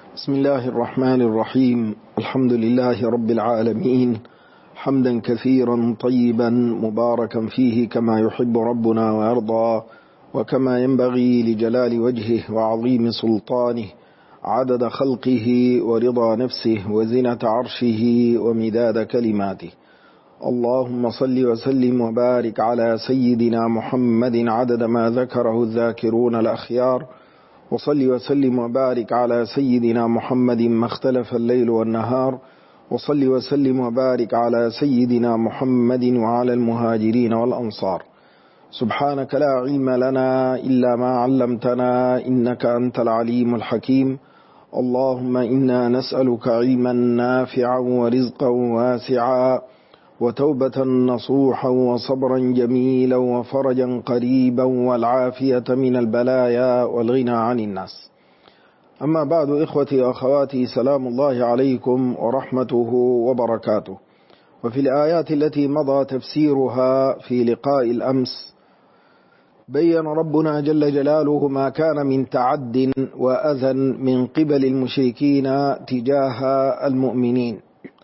بسم الله الرحمن الرحيم. الحمد لله رب العالمين، حمدا كثيرا طيبا مباركا فيه كما يحب ربنا ويرضى، وكما ينبغي لجلال وجهه وعظيم سلطانه، عدد خلقه ورضا نفسه وزنة عرشه ومداد كلماته. اللهم صل وسلم وبارك على سيدنا محمد عدد ما ذكره الذاكرون الأخيار، وصل وسلم وبارك على سيدنا محمد ما اختلف الليل والنهار، وصل وسلم وبارك على سيدنا محمد وعلى المهاجرين والأنصار. سبحانك لا علم لنا إلا ما علمتنا إنك أنت العليم الحكيم. اللهم إنا نسألك علما نافعا ورزقا واسعا وتوبة نصوحا وصبرا جميلا وفرجا قريبا والعافية من البلايا والغنى عن الناس. أما بعد، إخوتي وأخواتي، سلام الله عليكم ورحمته وبركاته. وفي الآيات التي مضى تفسيرها في لقاء الأمس بين ربنا جل جلاله ما كان من تعد وأذى من قبل المشركين تجاه المؤمنين،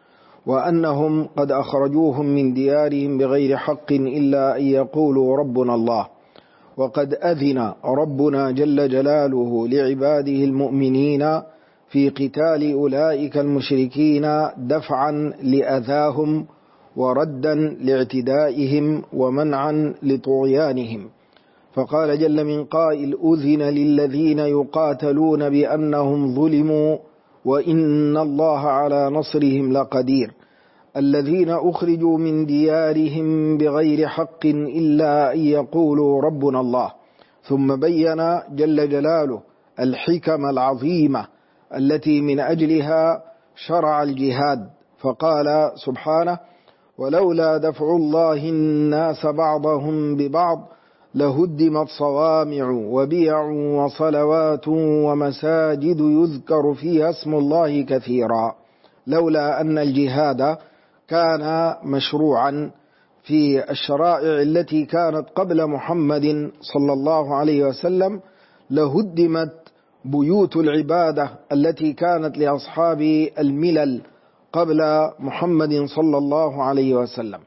وأنهم قد أخرجوهم من ديارهم بغير حق إلا أن يقولوا ربنا الله. وقد أذن ربنا جل جلاله لعباده المؤمنين في قتال أولئك المشركين دفعا لأذاهم وردا لاعتدائهم ومنعا لطغيانهم. فقال جل من قائل: أذن للذين يقاتلون بأنهم ظلموا وإن الله على نصرهم لقدير، الذين أخرجوا من ديارهم بغير حق إلا أن يقولوا ربنا الله. ثم بين جل جلاله الحكم العظيمة التي من أجلها شرع الجهاد، فقال سبحانه: ولولا دفع الله الناس بعضهم ببعض لهدمت صوامع وبيع وصلوات ومساجد يذكر فيها اسم الله كثيرا. لولا أن الجهاد كان مشروعا في الشرائع التي كانت قبل محمد صلى الله عليه وسلم لهدمت بيوت العبادة التي كانت لأصحاب الملل قبل محمد صلى الله عليه وسلم.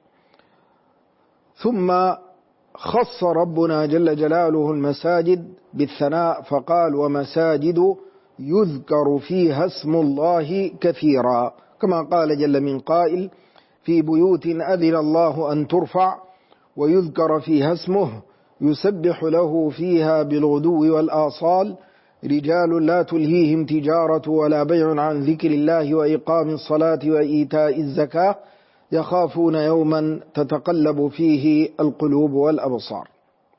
ثم خص ربنا جل جلاله المساجد بالثناء فقال: ومساجد يذكر فيها اسم الله كثيرا، كما قال جل من قائل: في بيوت أذن الله أن ترفع ويذكر فيها اسمه يسبح له فيها بالغدو والآصال رجال لا تلهيهم تجارة ولا بيع عن ذكر الله وإقام الصلاة وإيتاء الزكاة يخافون يوما تتقلب فيه القلوب والأبصار.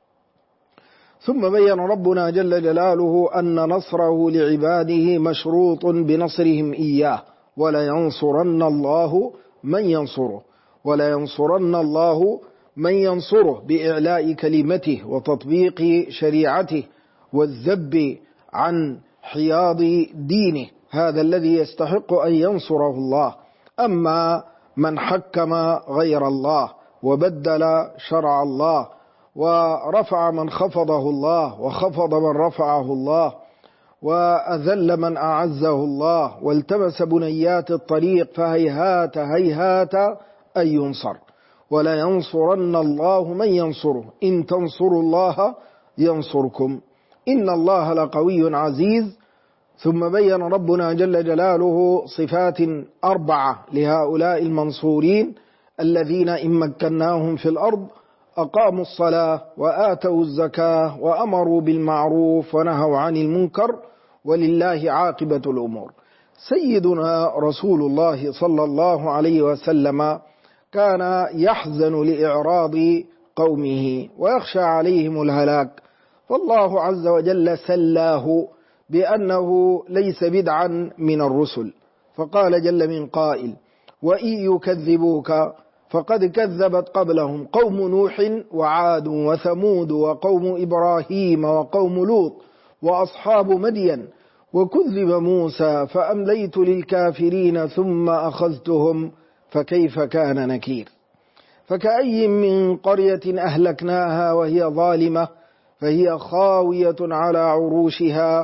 ثم بين ربنا جل جلاله أن نصره لعباده مشروط بنصرهم إياه، ولا ينصرن الله من ينصره، ولا ينصرن الله من ينصره بإعلاء كلمته وتطبيق شريعته والذب عن حياض دينه، هذا الذي يستحق أن ينصره الله. أما من حكم غير الله وبدل شرع الله ورفع من خفضه الله وخفض من رفعه الله وأذل من أعزه الله والتمس بنيات الطريق فهيهات هيهات أن ينصر. ولا ينصرن الله من ينصره، إن تنصروا الله ينصركم إن الله لقوي عزيز. ثم بين ربنا جل جلاله صفات 4 لهؤلاء المنصورين الذين إن مكناهم في الأرض أقاموا الصلاة وآتوا الزكاة وأمروا بالمعروف ونهوا عن المنكر ولله عاقبة الأمور. سيدنا رسول الله صلى الله عليه وسلم كان يحزن لإعراض قومه ويخشى عليهم الهلاك، فالله عز وجل سلاه بأنه ليس بدعا من الرسل، فقال جل من قائل: وإن يكذبوك فقد كذبت قبلهم قوم نوح وعاد وثمود وقوم إبراهيم وقوم لوط وأصحاب مدين وكذب موسى فأمليت للكافرين ثم أخذتهم فكيف كان نكير. فكأي من قرية أهلكناها وهي ظالمة فهي خاوية على عروشها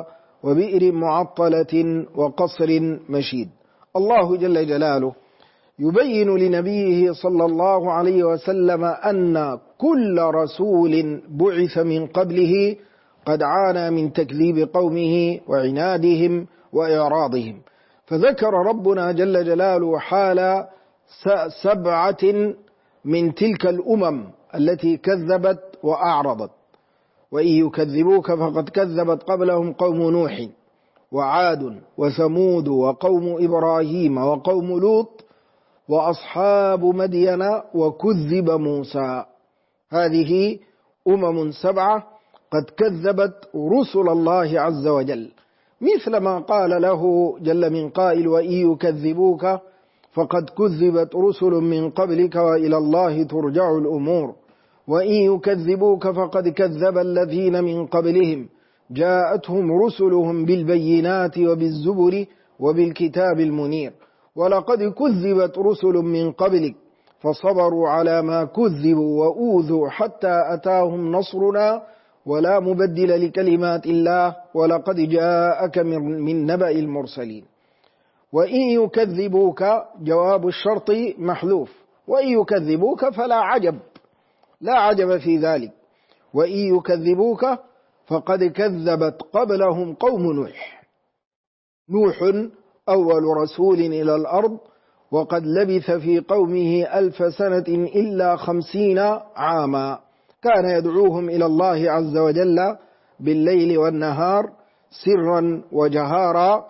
وبئر معطلة وقصر مشيد. الله جل جلاله يبين لنبيه صلى الله عليه وسلم أن كل رسول بعث من قبله قد عانى من تكذيب قومه وعنادهم وإعراضهم، فذكر ربنا جل جلاله حال 7 من تلك الأمم التي كذبت وأعرضت. وإن يكذبوك فقد كذبت قبلهم قوم نوح وعاد وثمود وقوم إبراهيم وقوم لوط وأصحاب مدين وكذب موسى. هذه أمم 7 قد كذبت رسل الله عز وجل، مثل ما قال له جل من قائل: وإن يكذبوك فقد كذبت رسل من قبلك وإلى الله ترجع الأمور، وإن يكذبوك فقد كذب الذين من قبلهم جاءتهم رسلهم بالبينات وبالزبر وبالكتاب المنير، ولقد كذبت رسل من قبلك فصبروا على ما كذبوا وأوذوا حتى أتاهم نصرنا ولا مبدل لكلمات الله ولقد جاءك من نبأ المرسلين. وإن يكذبوك جواب الشرط محذوف، وإن يكذبوك فلا عجب، لا عجب في ذلك. وإن يكذبوك فقد كذبت قبلهم قوم نوح أول رسول إلى الأرض، وقد لبث في قومه 1000 سنة إلا 50 عاما، كان يدعوهم إلى الله عز وجل بالليل والنهار سرا وجهارا،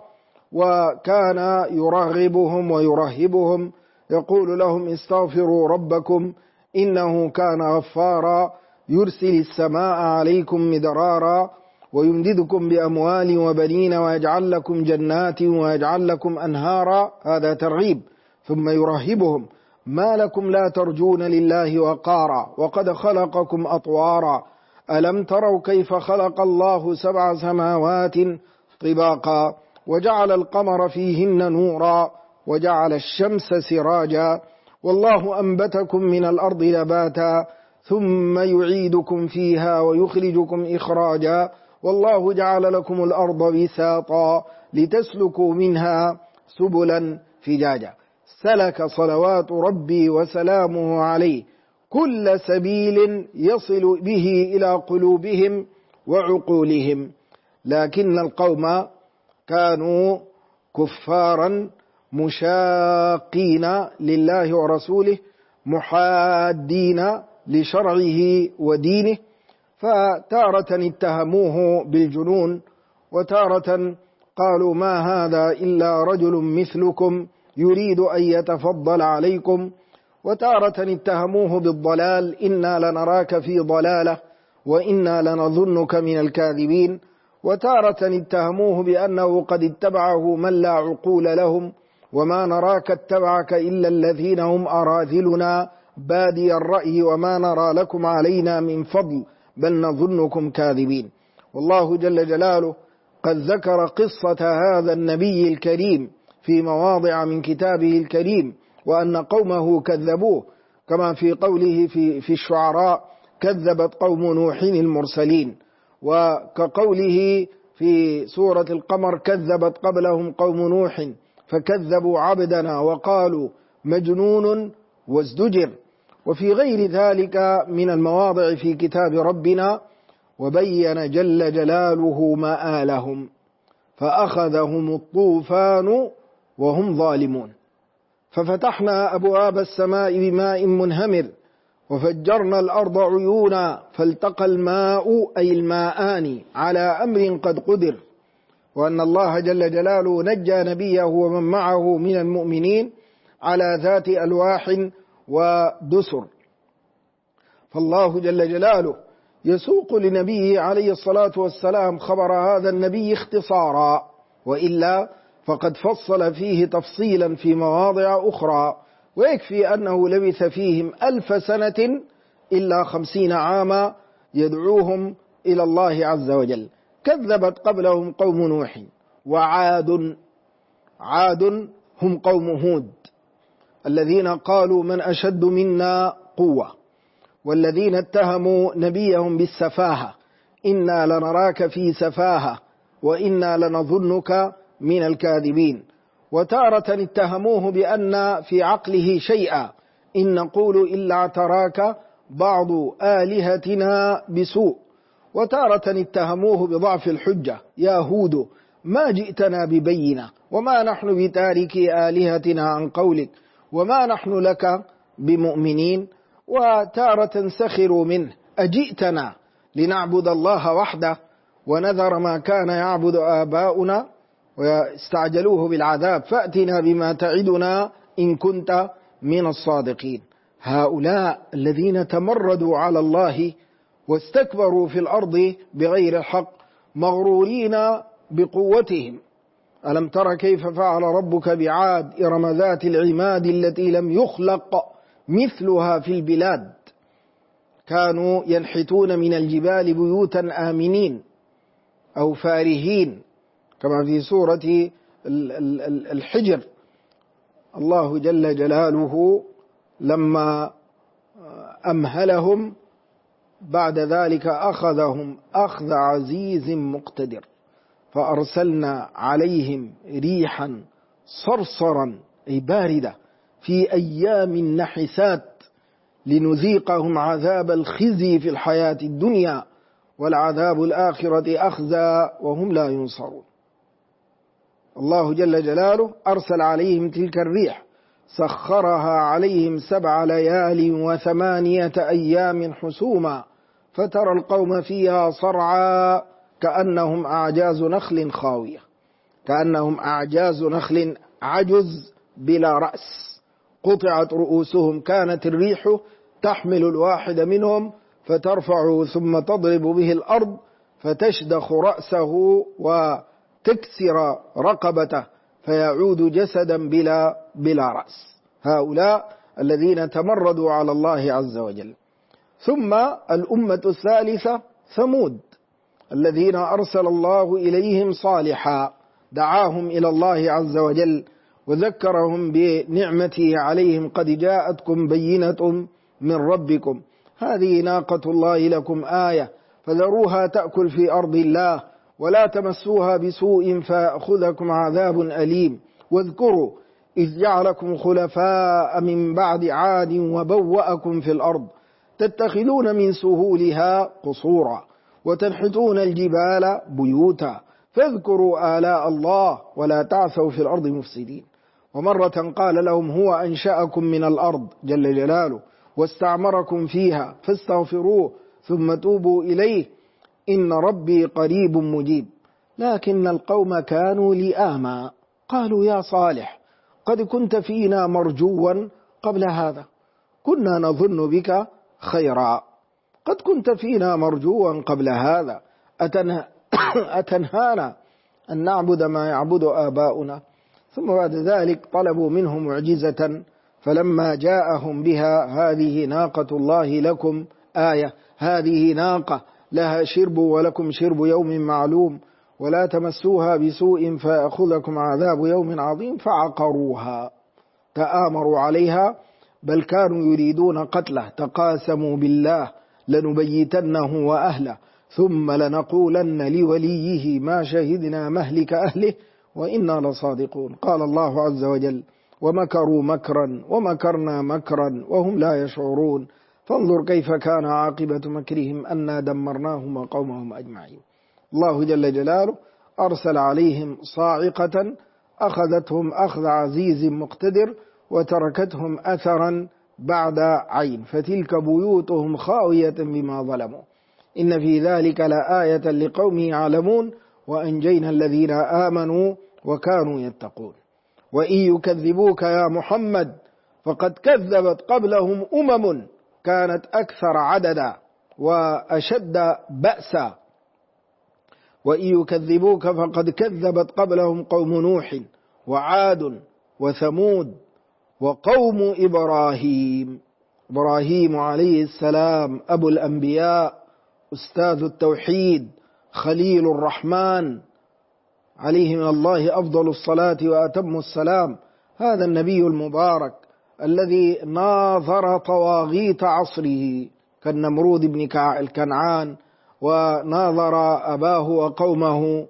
وكان يرغبهم ويرهبهم، يقول لهم: استغفروا ربكم إنه كان غفارا يرسل السماء عليكم مدرارا ويمددكم بأموال وبنين ويجعل لكم جنات ويجعل لكم أنهارا. هذا ترغيب. ثم يرهبهم: ما لكم لا ترجون لله وقارا وقد خلقكم أطوارا ألم تروا كيف خلق الله 7 سماوات طباقا وجعل القمر فيهن نورا وجعل الشمس سراجا والله أنبتكم من الأرض نباتا ثم يعيدكم فيها ويخرجكم إخراجا والله جعل لكم الأرض بساطا لتسلكوا منها سبلا فجاجا. سلك صلوات ربي وسلامه عليه كل سبيل يصل به إلى قلوبهم وعقولهم، لكن القوم كانوا كفارا مشاقين لله ورسوله محادين لشرعه ودينه، فتارة اتهموه بالجنون، وتارة قالوا: ما هذا إلا رجل مثلكم يريد أن يتفضل عليكم، وتارة اتهموه بالضلال: إنا لنراك في ضلالة وإنا لنظنك من الكاذبين، وتارة اتهموه بأنه قد اتبعه من لا عقول لهم، وما نراك اتبعك إلا الذين هم أراذلنا بادي الرأي وما نرى لكم علينا من فضل بل نظنكم كاذبين. والله جل جلاله قد ذكر قصة هذا النبي الكريم في مواضع من كتابه الكريم، وأن قومه كذبوه، كما في قوله في الشعراء: كذبت قوم نوح المرسلين، وكقوله في سورة القمر: كذبت قبلهم قوم نوح فكذبوا عبدنا وقالوا مجنون وازدجر. وفي غير ذلك من المواضع في كتاب ربنا: وبين جل جلاله مآلهم فأخذهم الطوفان وهم ظالمون ففتحنا أبواب السماء بماء منهمر وفجرنا الأرض عيونا فالتقى الماء أي الماءان على أمر قد قدر. وأن الله جل جلاله نجى نبيه ومن معه من المؤمنين على ذات ألواح ودسر. فالله جل جلاله يسوق لنبيه عليه الصلاة والسلام خبر هذا النبي اختصارا، وإلا فقد فصل فيه تفصيلا في مواضع أخرى، ويكفي أنه لبث فيهم 1000 سنة إلا 50 عاما يدعوهم إلى الله عز وجل. كذبت قبلهم قوم نوح وعاد، عاد هم قوم هود الذين قالوا من أشد منا قوة، والذين اتهموا نبيهم بالسفاهة: إنا لنراك في سفاهة وإنا لنظنك من الكاذبين. وتارة اتهموه بأن في عقله شيئا، إن نقول إلا اعتراك بعض آلهتنا بسوء. وتارة اتهموه بضعف الحجة، يا هود ما جئتنا ببينة وما نحن بتاركي آلهتنا عن قولك وما نحن لك بمؤمنين. وتارة سخروا منه، أجئتنا لنعبد الله وحده ونذر ما كان يعبد آباؤنا، واستعجلوه بالعذاب فأتنا بما تعدنا إن كنت من الصادقين. هؤلاء الذين تمردوا على الله واستكبروا في الأرض بغير الحق مغرورين بقوتهم. ألم تر كيف فعل ربك بعاد إرم ذات العماد التي لم يخلق مثلها في البلاد، كانوا ينحتون من الجبال بيوتا آمنين أو فارهين، كما في سورة الحجر. الله جل جلاله لما أمهلهم بعد ذلك أخذهم أخذ عزيز مقتدر، فأرسلنا عليهم ريحا صرصرا أي باردة في أيام نحسات لنذيقهم عذاب الخزي في الحياة الدنيا والعذاب الآخرة أخزى وهم لا ينصرون. الله جل جلاله أرسل عليهم تلك الريح، سخرها عليهم 7 ليال و8 أيام حسوما، فترى القوم فيها صرعى كأنهم أعجاز نخل خاوية، كأنهم أعجاز نخل عجز بلا رأس قطعت رؤوسهم. كانت الريح تحمل الواحد منهم فترفعه ثم تضرب به الأرض فتشدخ رأسه وتكسر رقبته فيعود جسدا بلا رأس. هؤلاء الذين تمردوا على الله عز وجل. ثم الأمة الثالثة ثمود، الذين أرسل الله إليهم صالحا، دعاهم إلى الله عز وجل وذكرهم بنعمته عليهم. قد جاءتكم بينة من ربكم، هذه ناقة الله لكم آية فذروها تأكل في أرض الله ولا تمسوها بسوء فيأخذكم عذاب أليم. واذكروا إذ جعلكم خلفاء من بعد عاد وبوأكم في الأرض تتخذون من سهولها قصورا وتنحتون الجبال بيوتا فاذكروا آلاء الله ولا تعثوا في الأرض مفسدين. ومرة قال لهم هو أنشأكم من الأرض جل جلاله واستعمركم فيها فاستغفروه ثم توبوا إليه إن ربي قريب مجيب. لكن القوم كانوا لئاما قالوا يا صالح قد كنت فينا مرجوا قبل هذا كنا نظن بك خيرا. قد كنت فينا مرجوا قبل هذا أتنهانا أن نعبد ما يعبد آباؤنا. ثم بعد ذلك طلبوا منه معجزة فلما جاءهم بها هذه ناقة الله لكم آية، هذه ناقة لها شرب ولكم شرب يوم معلوم ولا تمسوها بسوء فيأخذكم عذاب يوم عظيم. فعقروها تآمروا عليها بل كانوا يريدون قتله، تقاسموا بالله لنبيتنه وأهله ثم لنقولن لوليه ما شهدنا مهلك أهله وإنا لصادقون. قال الله عز وجل ومكروا مكرا ومكرنا مكرا وهم لا يشعرون فانظر كيف كان عاقبة مكرهم أنا دمرناهم وقومهم أجمعين. الله جل جلاله أرسل عليهم صاعقة أخذتهم أخذ عزيز مقتدر وتركتهم أثرا بعد عين فتلك بيوتهم خاوية بما ظلموا إن في ذلك لآية لقوم يعلمون وأنجينا الذين آمنوا وكانوا يتقون. وإن يكذبوك يا محمد فقد كذبت قبلهم أمم كانت أكثر عددا وأشد بأسا. وإن يكذبوك فقد كذبت قبلهم قوم نوح وعاد وثمود وقوم إبراهيم. إبراهيم عليه السلام أبو الأنبياء أستاذ التوحيد خليل الرحمن عليه من الله أفضل الصلاة وأتم السلام. هذا النبي المبارك الذي ناظر طواغيت عصره كالنمرود بن الكنعان وناظر أباه وقومه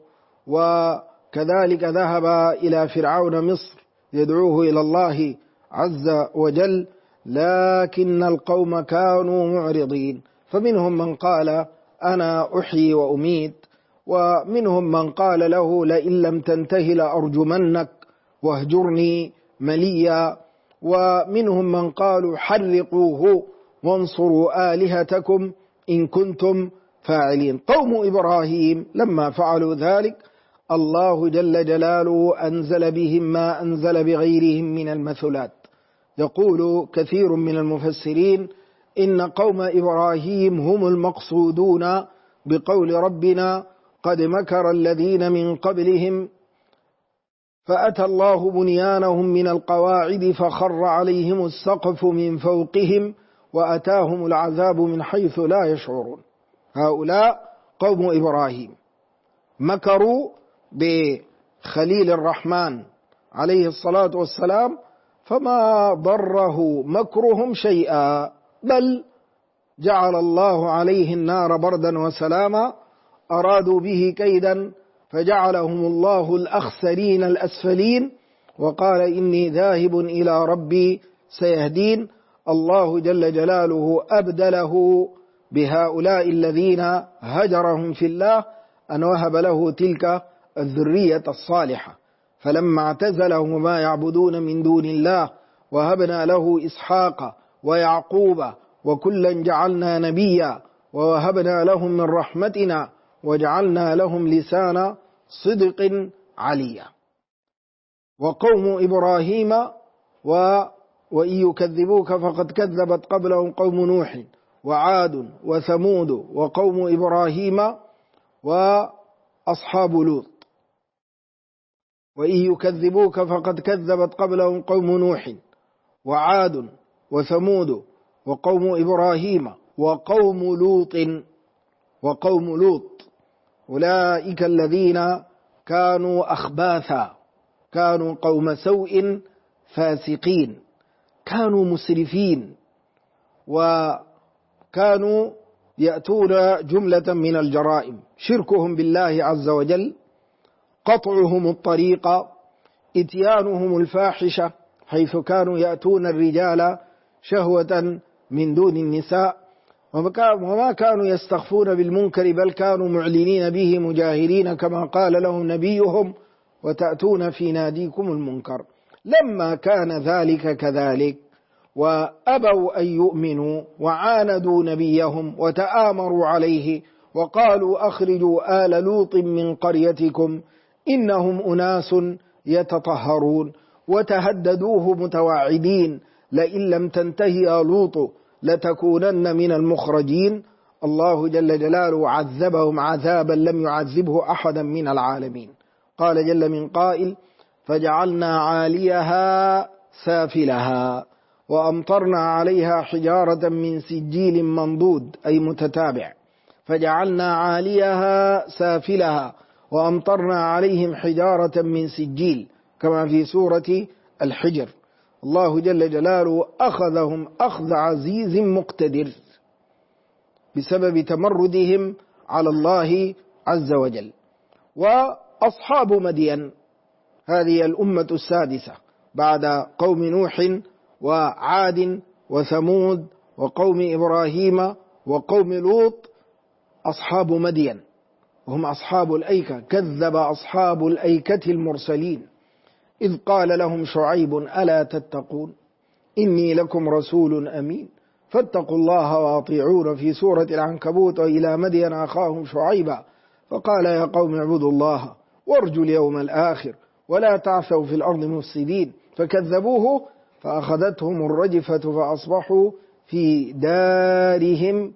وكذلك ذهب إلى فرعون مصر يدعوه إلى الله عز وجل، لكن القوم كانوا معرضين. فمنهم من قال أنا أحيي وأميت، ومنهم من قال له لئن لم تنته لأرجمنك واهجرني مليا، ومنهم من قالوا حرقوه وانصروا آلهتكم إن كنتم فاعلين. قوم إبراهيم لما فعلوا ذلك الله جل جلاله أنزل بهم ما أنزل بغيرهم من المثلات. يقول كثير من المفسرين إن قوم إبراهيم هم المقصودون بقول ربنا قد مكر الذين من قبلهم فأتى الله بنيانهم من القواعد فخر عليهم السقف من فوقهم وأتاهم العذاب من حيث لا يشعرون. هؤلاء قوم إبراهيم مكروا بخليل الرحمن عليه الصلاة والسلام، فما ضره مكرهم شيئا، بل جعل الله عليه النار بردا وسلاما. أرادوا به كيدا فجعلهم الله الأخسرين الأسفلين، وقال إني ذاهب إلى ربي سيهدين. الله جل جلاله أبدله بهؤلاء الذين هجرهم في الله أن وهب له تلك الذرية الصالحة، فلما اعتزلهم وما يعبدون من دون الله وهبنا له إسحاق ويعقوب وكلا جعلنا نبيا ووهبنا لهم من رحمتنا وجعلنا لهم لسان صدق عليا. وقوم إبراهيم وإن يكذبوك فقد كذبت قبلهم قوم نوح وعاد وثمود وقوم إبراهيم وأصحاب لوط. وإن يكذبوك فقد كذبت قبلهم قوم نوح وعاد وثمود وقوم إبراهيم وقوم لوط أولئك الذين كانوا أخباثا، كانوا قوم سوء فاسقين، كانوا مسرفين، وكانوا يأتون جملة من الجرائم: شركهم بالله عز وجل، قطعهم الطريق، إتيانهم الفاحشة حيث كانوا يأتون الرجال شهوة من دون النساء، وما كانوا يستخفون بالمنكر بل كانوا معلنين به مجاهرين كما قال لهم نبيهم وتأتون في ناديكم المنكر. لما كان ذلك كذلك وأبوا أن يؤمنوا وعاندوا نبيهم وتآمروا عليه وقالوا أخرجوا آل لوط من قريتكم إنهم أناس يتطهرون، وتهددوه متوعدين لئن لم تنتهي يا لوط لتكونن من المخرجين. الله جل جلاله عذبهم عذابا لم يعذبه أحدا من العالمين. قال جل من قائل: فجعلنا عاليها سافلها وأمطرنا عليها حجارة من سجيل منضود، أي متتابع. فجعلنا عاليها سافلها وأمطرنا عليهم حجارة من سجيل، كما في سورة الحجر. الله جل جلاله أخذهم أخذ عزيز مقتدر بسبب تمردهم على الله عز وجل. وأصحاب مدين هذه الأمة السادسة بعد قوم نوح وعاد وثمود وقوم إبراهيم وقوم لوط، أصحاب مدين وهم أصحاب الأيكة. كذب أصحاب الأيكة المرسلين إذ قال لهم شعيب ألا تتقون إني لكم رسول أمين فاتقوا الله وأطيعون في سورة العنكبوت. وإلى مدين أخاهم شعيبا فقال يا قوم اعبدوا الله وارجوا اليوم الآخر ولا تعثوا في الأرض مفسدين فكذبوه فأخذتهم الرجفة فأصبحوا في دارهم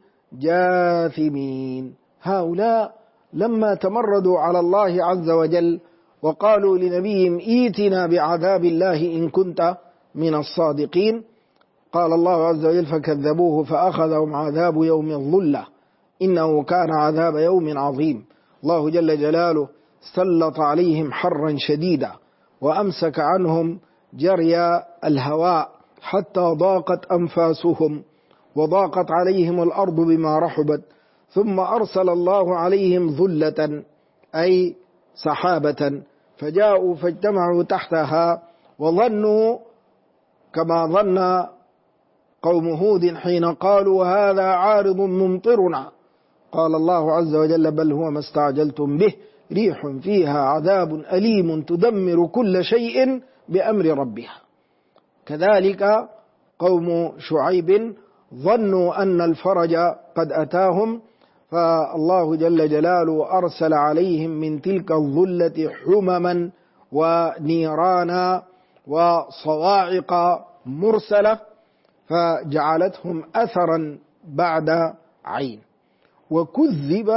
جاثمين. هؤلاء لما تمردوا على الله عز وجل وقالوا لنبيهم ائتنا بعذاب الله إن كنت من الصادقين، قال الله عز وجل فكذبوه فأخذهم عذاب يوم الظلة إنه كان عذاب يوم عظيم. الله جل جلاله سلط عليهم حرا شديدا وأمسك عنهم جري الهواء حتى ضاقت أنفاسهم وضاقت عليهم الأرض بما رحبت، ثم أرسل الله عليهم ذلة أي سحابة فجاءوا فاجتمعوا تحتها وظنوا كما ظن قوم هود حين قالوا هذا عارض ممطرنا. قال الله عز وجل بل هو ما استعجلتم به ريح فيها عذاب أليم تدمر كل شيء بأمر ربها. كذلك قوم شعيب ظنوا أن الفرج قد أتاهم فالله جل جلاله أرسل عليهم من تلك الظلة حمما ونيرانا وصواعق مرسلة فجعلتهم أثرا بعد عين. وكذب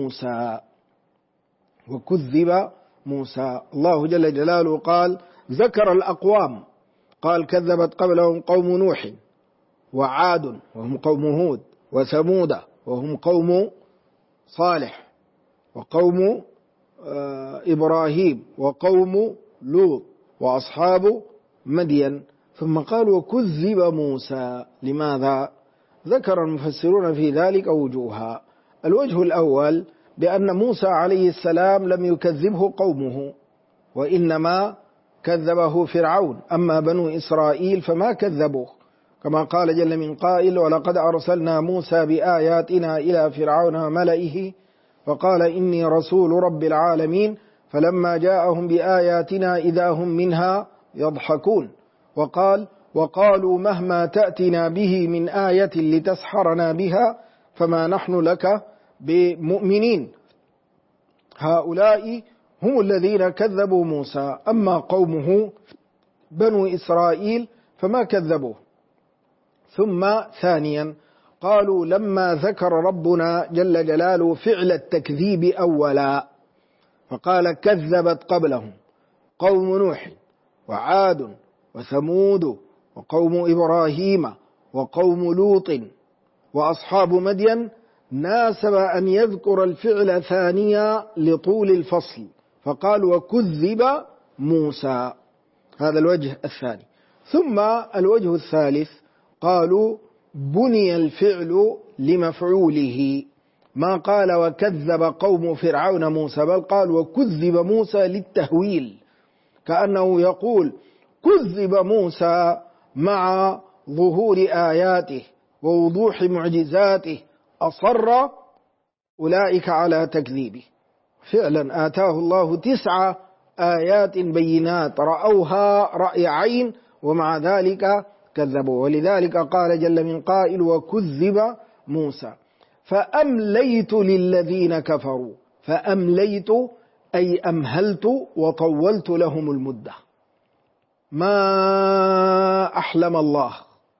موسى الله جل جلاله قال ذكر الأقوام قال كذبت قبلهم قوم نوح وعاد وهم قوم هود وثمود وهم قوم صالح وقوم إبراهيم وقوم لوط وأصحاب مدين. ثم قال وكذب موسى. لماذا؟ ذكر المفسرون في ذلك وجوها. الوجه الأول بأن موسى عليه السلام لم يكذبه قومه وإنما كذبه فرعون، أما بنو إسرائيل فما كذبوه كما قال جل من قائل ولقد أرسلنا موسى بآياتنا إلى فرعون وملئه فقال إني رسول رب العالمين فلما جاءهم بآياتنا إذا هم منها يضحكون. وقال وقالوا مهما تأتنا به من آية لتسحرنا بها فما نحن لك بمؤمنين. هؤلاء هم الذين كذبوا موسى، أما قومه بنو إسرائيل فما كذبوه. ثم ثانيا قالوا لما ذكر ربنا جل جلاله فعل التكذيب أولا فقال كذبت قبلهم قوم نوح وعاد وثمود وقوم إبراهيم وقوم لوط وأصحاب مدين ناسب أن يذكر الفعل ثانيا لطول الفصل فقال وكذب موسى. هذا الوجه الثاني. ثم الوجه الثالث قالوا بني الفعل لمفعوله، ما قال وكذب قوم فرعون موسى بل قال وكذب موسى للتهويل، كأنه يقول كذب موسى مع ظهور آياته ووضوح معجزاته أصر أولئك على تكذيبه. فعلا آتاه الله 9 آيات بينات رأوها رأي عين ومع ذلك كذبوا. ولذلك قال جل من قائل وكذب موسى فأمليت للذين كفروا. فأمليت أي أمهلت وطولت لهم المدة. ما أحلم الله،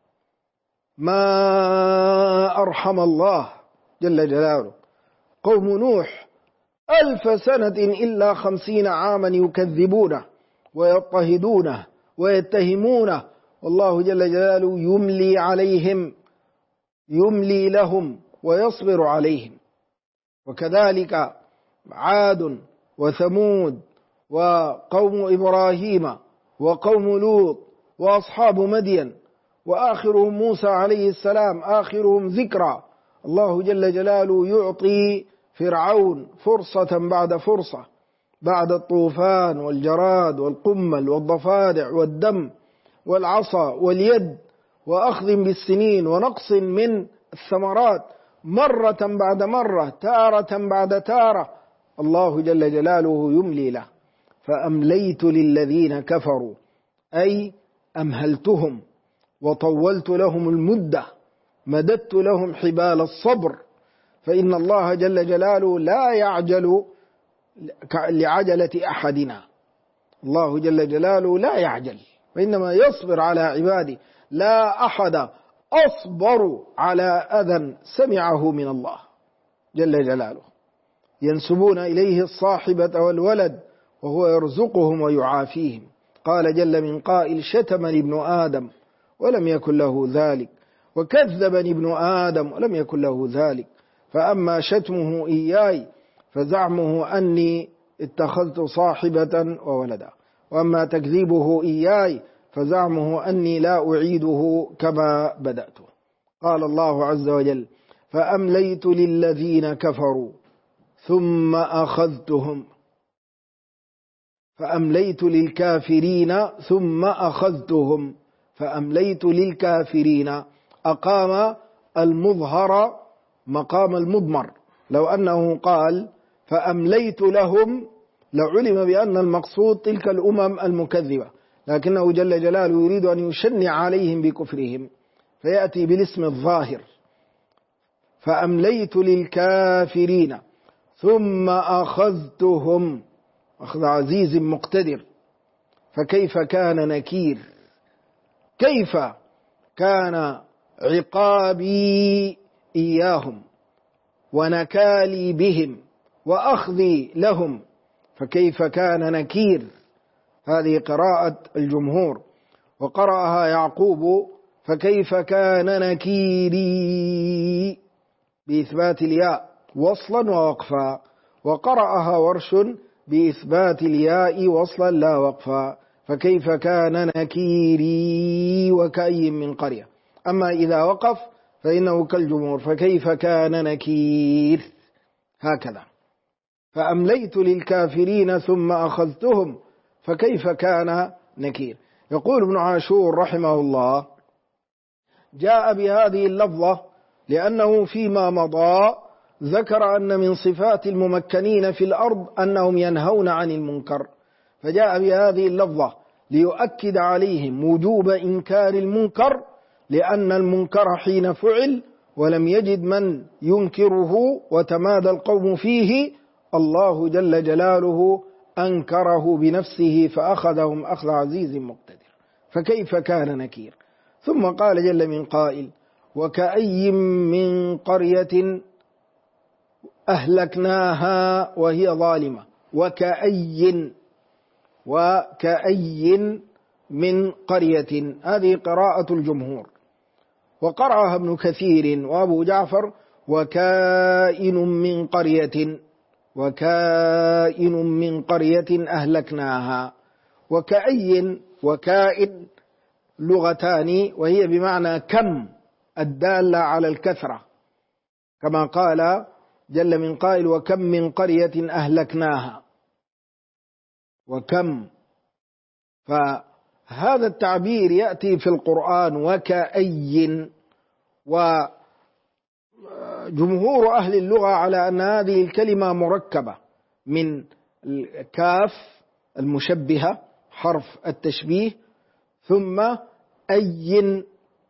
ما أرحم الله جل جلاله. قوم نوح 1000 سنة إلا 50 عاما يكذبونه ويضطهدونه ويتهمونه، والله جل جلاله يملي عليهم، يملي لهم ويصبر عليهم. وكذلك عاد وثمود وقوم إبراهيم وقوم لوط وأصحاب مدين، وآخرهم موسى عليه السلام آخرهم ذكرى. الله جل جلاله يعطي فرعون فرصة بعد فرصة بعد الطوفان والجراد والقمل والضفادع والدم والعصا واليد وأخذ بالسنين ونقص من الثمرات مرة بعد مرة تارة بعد تارة. الله جل جلاله يملي له. فأمليت للذين كفروا أي أمهلتهم وطولت لهم المدة، مددت لهم حبال الصبر، فإن الله جل جلاله لا يعجل لعجلة أحدنا. الله جل جلاله لا يعجل وإنما يصبر على عباده. لا أحد أصبر على أذى سمعه من الله جل جلاله. ينسبون إليه الصاحبة والولد وهو يرزقهم ويعافيهم. قال جل من قائل شتمني ابن آدم ولم يكن له ذلك، وكذبني ابن آدم ولم يكن له ذلك. فأما شتمه إياي فزعمه أني اتخذت صاحبة وولدا، وأما تكذيبه إياي فزعمه أني لا أعيده كما بدأت. قال الله عز وجل فأمليت للذين كفروا ثم أخذتهم فأمليت للكافرين ثم أخذتهم. فأمليت للكافرين، أقام المظهر مقام المضمر. لو أنه قال فأمليت لهم لعلم بأن المقصود تلك الأمم المكذبة، لكنه جل جلاله يريد أن يشنع عليهم بكفرهم فيأتي بالاسم الظاهر. فأمليت للكافرين ثم أخذتهم أخذ عزيز مقتدر. فكيف كان نكير؟ كيف كان عقابي إياهم ونكالي بهم وأخذي لهم؟ فكيف كان نكير؟ هذه قراءة الجمهور. وقرأها يعقوب فكيف كان نكيري بإثبات الياء وصلا ووقفا، وقرأها ورش بإثبات الياء وصلا لا وقفا، فكيف كان نكيري وكأي من قرية. أما إذا وقف فإنه كالجمهور، فكيف كان نكير، هكذا. فأمليت للكافرين ثم أخذتهم فكيف كان نكير. يقول ابن عاشور رحمه الله: جاء بهذه اللفظة لأنه فيما مضى ذكر أن من صفات الممكنين في الأرض أنهم ينهون عن المنكر، فجاء بهذه اللفظة ليؤكد عليهم وجوب إنكار المنكر، لأن المنكر حين فعل ولم يجد من ينكره وتمادى القوم فيه، الله جل جلاله أنكره بنفسه فأخذهم أخذ عزيز مقتدر. فكيف كان نكير؟ ثم قال جل من قائل: وكأي من قرية أهلكناها وهي ظالمة. وكأي من قرية، هذه قراءة الجمهور. وقرأها ابن كثير وأبو جعفر: وكائن من قرية أهلكناها. وكائن لغتان، وهي بمعنى كم الدالة على الكثرة، كما قال جل من قائل: وكم من قرية أهلكناها. وكم، فهذا التعبير يأتي في القرآن وكأي. وجمهور أهل اللغة على أن هذه الكلمة مركبة من الكاف المشبهة حرف التشبيه، ثم أي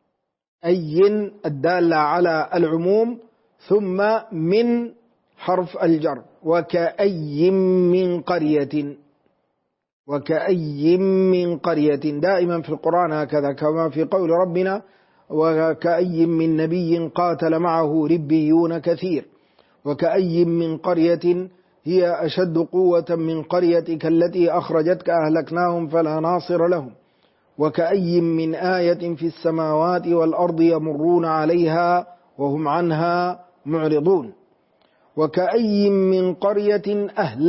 الدالة على العموم، ثم من حرف الجر. وكأي من قرية دائما في القرآن هكذا، كما في قول ربنا: وكأي من نبي قاتل معه ربيون كثير. وكأي من قرية هي أشد قوة من قريتك التي أخرجتك أهلكناهم فلا ناصر لهم. وكأي من آية في السماوات والأرض يمرون عليها وهم عنها معرضون. وكأي من قرية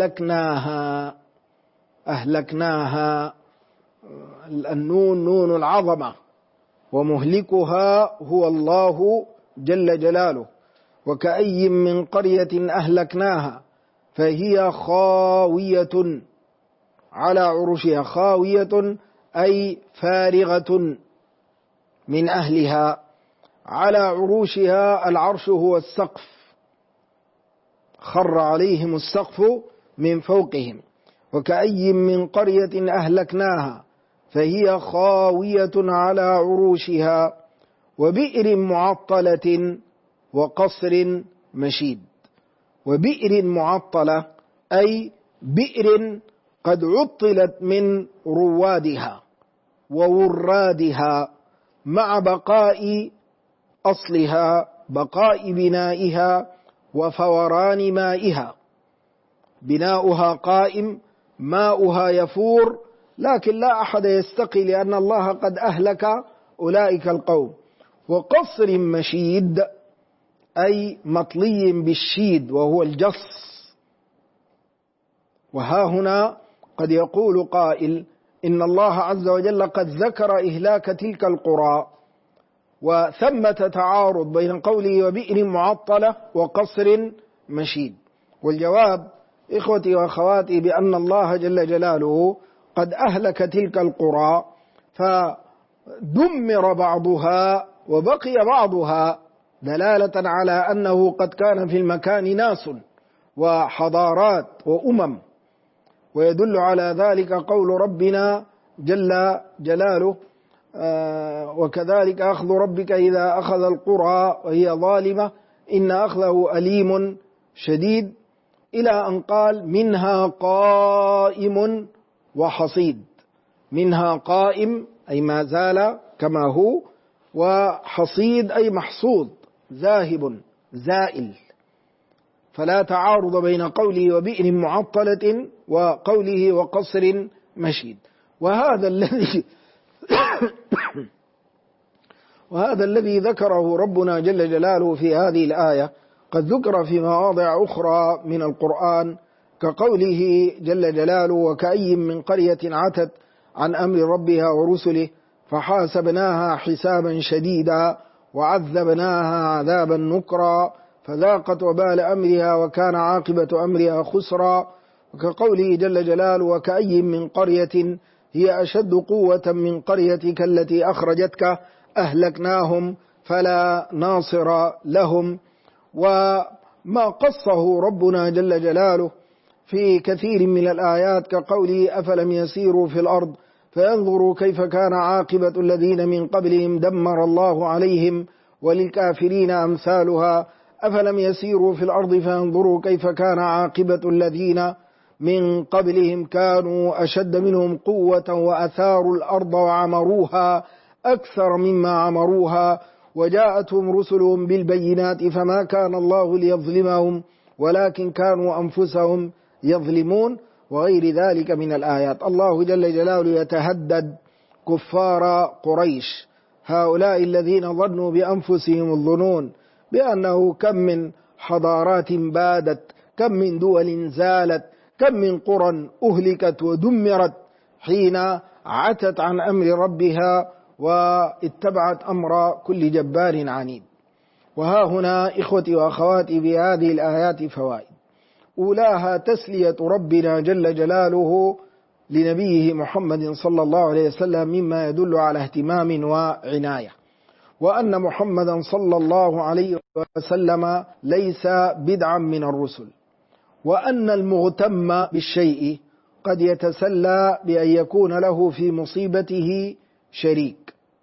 أهلكناها، النون نون العظمة، ومهلكها هو الله جل جلاله. وكأي من قرية أهلكناها فهي خاوية على عروشها. خاوية أي فارغة من أهلها. على عروشها، العرش هو السقف، خر عليهم السقف من فوقهم. وكأي من قرية أهلكناها فهي خاوية على عروشها وبئر معطلة وقصر مشيد. وبئر معطلة أي بئر قد عطلت من روادها وورادها مع بقاء أصلها، بقاء بنائها وفوران مائها. بناؤها قائم، ماؤها يفور، لكن لا أحد يستقي لأن الله قد أهلك أولئك القوم. وقصر مشيد أي مطلي بالشيد وهو الجص. وها هنا قد يقول قائل: إن الله عز وجل قد ذكر إهلاك تلك القرى، وثمة تعارض بين قوله وبئر معطلة وقصر مشيد. والجواب إخوتي وأخواتي بأن الله جل جلاله قد أهلك تلك القرى فدمر بعضها وبقي بعضها، دلالة على أنه قد كان في المكان ناس وحضارات وأمم. ويدل على ذلك قول ربنا جل جلاله: وكذلك أخذ ربك إذا أخذ القرى وهي ظالمة إن أخذه أليم شديد، إلى أن قال: منها قائم وحصيد. منها قائم أي ما زال كما هو، وحصيد أي محصود ذاهب زائل. فلا تعارض بين قوله وبئر معطلة وقوله وقصر مشيد. وهذا الذي ذكره ربنا جل جلاله في هذه الآية قد ذكر في مواضع أخرى من القرآن، كقوله جل جلاله: وكأي من قرية عتت عن أمر ربها ورسله فحاسبناها حسابا شديدا وعذبناها عذابا نكرا فذاقت وبال أمرها وكان عاقبة أمرها خسرا. وكقوله جل جلاله: وكأي من قرية هي أشد قوة من قريتك التي أخرجتك أهلكناهم فلا ناصر لهم. وما قصه ربنا جل جلاله في كثير من الآيات، كقوله: أفلم يسيروا في الأرض فينظروا كيف كان عاقبة الذين من قبلهم دمر الله عليهم وللكافرين أمثالها. أفلم يسيروا في الأرض فينظروا كيف كان عاقبة الذين من قبلهم كانوا أشد منهم قوة وأثاروا الأرض وعمروها أكثر مما عمروها وجاءتهم رسلهم بالبينات فما كان الله ليظلمهم ولكن كانوا أنفسهم يظلمون، وغير ذلك من الآيات. الله جل جلاله يتهدد كفار قريش، هؤلاء الذين ظنوا بأنفسهم الظنون بأنه كم من حضارات بادت، كم من دول زالت، كم من قرى أهلكت ودمرت حين عتت عن أمر ربها واتبعت أمر كل جبار عنيد. وها هنا إخوتي وأخواتي بهذه الآيات فوائد، أولاها تسلية ربنا جل جلاله لنبيه محمد صلى الله عليه وسلم مما يدل على اهتمام وعناية، وأن محمدا صلى الله عليه وسلم ليس بدعا من الرسل، وأن المغتم بالشيء قد يتسلى بأن يكون له في مصيبته شريك.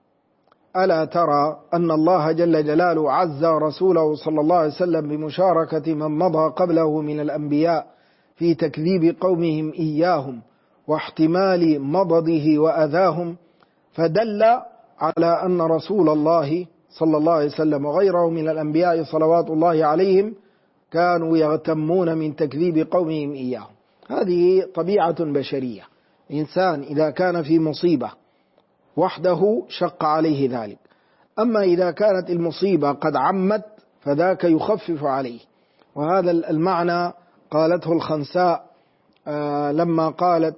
ألا ترى أن الله جل جلاله عز رسوله صلى الله عليه وسلم بمشاركة من مضى قبله من الأنبياء في تكذيب قومهم إياهم واحتمال مضضه وأذاهم، فدل على أن رسول الله صلى الله عليه وسلم وغيره من الأنبياء صلوات الله عليهم كانوا يغتمون من تكذيب قومهم إياهم. هذه طبيعة بشرية، إنسان إذا كان في مصيبة وحده شق عليه ذلك، أما إذا كانت المصيبة قد عمت فذاك يخفف عليه. وهذا المعنى قالته الخنساء لما قالت: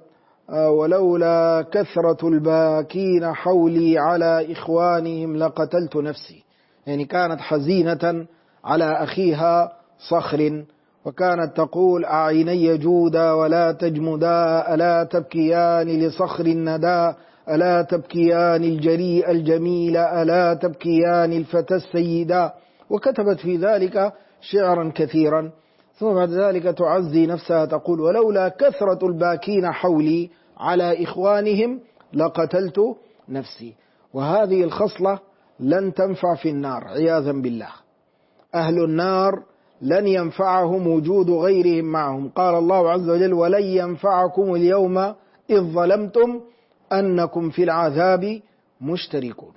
ولولا كثرة الباكين حولي على إخوانهم لقتلت نفسي. يعني كانت حزينة على أخيها صخر، وكانت تقول: أعيني جودا ولا تجمدا، ألا تبكيان لصخر الندى، ألا تبكيان الجريء الجميل، ألا تبكيان الفتى السيدا. وكتبت في ذلك شعرا كثيرا، ثم بعد ذلك تعزي نفسها تقول: ولولا كثرة الباكين حولي على إخوانهم لقتلت نفسي. وهذه الخصلة لن تنفع في النار عياذا بالله. أهل النار لن ينفعهم وجود غيرهم معهم. قال الله عز وجل: ولن ينفعكم اليوم إذ ظلمتم أنكم في العذاب مشتركون.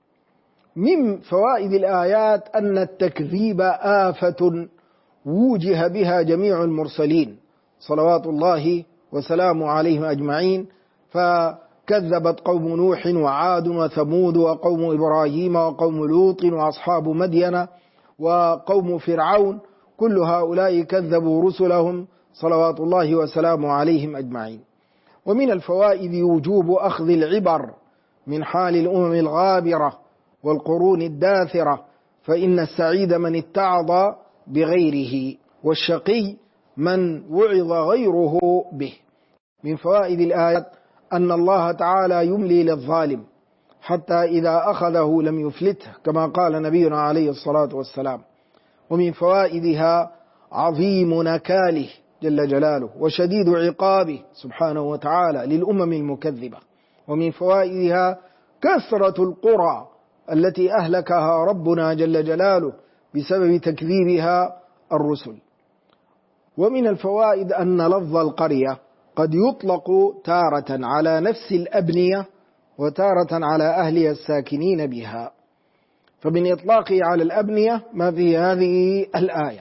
من فوائد الآيات أن التكذيب آفة وجه بها جميع المرسلين صلوات الله وسلامه عليهم أجمعين، فكذبت قوم نوح وعاد وثمود وقوم إبراهيم وقوم لوط وأصحاب مدين وقوم فرعون، كل هؤلاء كذبوا رسلهم صلوات الله وسلامه عليهم أجمعين. ومن الفوائد وجوب أخذ العبر من حال الأمم الغابرة والقرون الداثرة، فإن السعيد من اتعظ بغيره، والشقي من وعظ غيره به. من فوائد الآيات أن الله تعالى يملي للظالم حتى إذا أخذه لم يفلته، كما قال نبينا عليه الصلاة والسلام. ومن فوائدها عظيم نكاله جل جلاله وشديد عقابه سبحانه وتعالى للأمم المكذبة. ومن فوائدها كثرة القرى التي أهلكها ربنا جل جلاله بسبب تكذيبها الرسل. ومن الفوائد أن لفظ القرية قد يطلق تارة على نفس الأبنية وتارة على أهلها الساكنين بها، فمن إطلاقه على الأبنية ما في هذه الآية،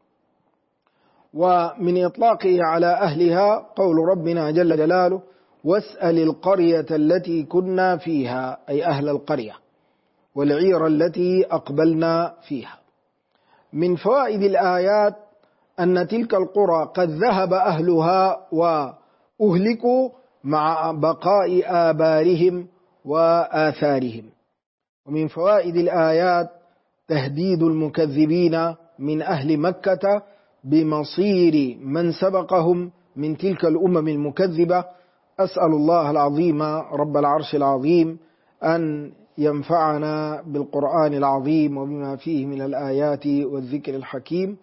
ومن إطلاقه على أهلها قول ربنا جل جلاله واسأل القرية التي كنا فيها، أي أهل القرية، والعير التي أقبلنا فيها. من فوائد الآيات أن تلك القرى قد ذهب أهلها وأهلكوا مع بقاء آبارهم وآثارهم. ومن فوائد الآيات تهديد المكذبين من أهل مكة بمصير من سبقهم من تلك الأمم المكذبة. أسأل الله العظيم رب العرش العظيم أن ينفعنا بالقرآن العظيم وبما فيه من الآيات والذكر الحكيم.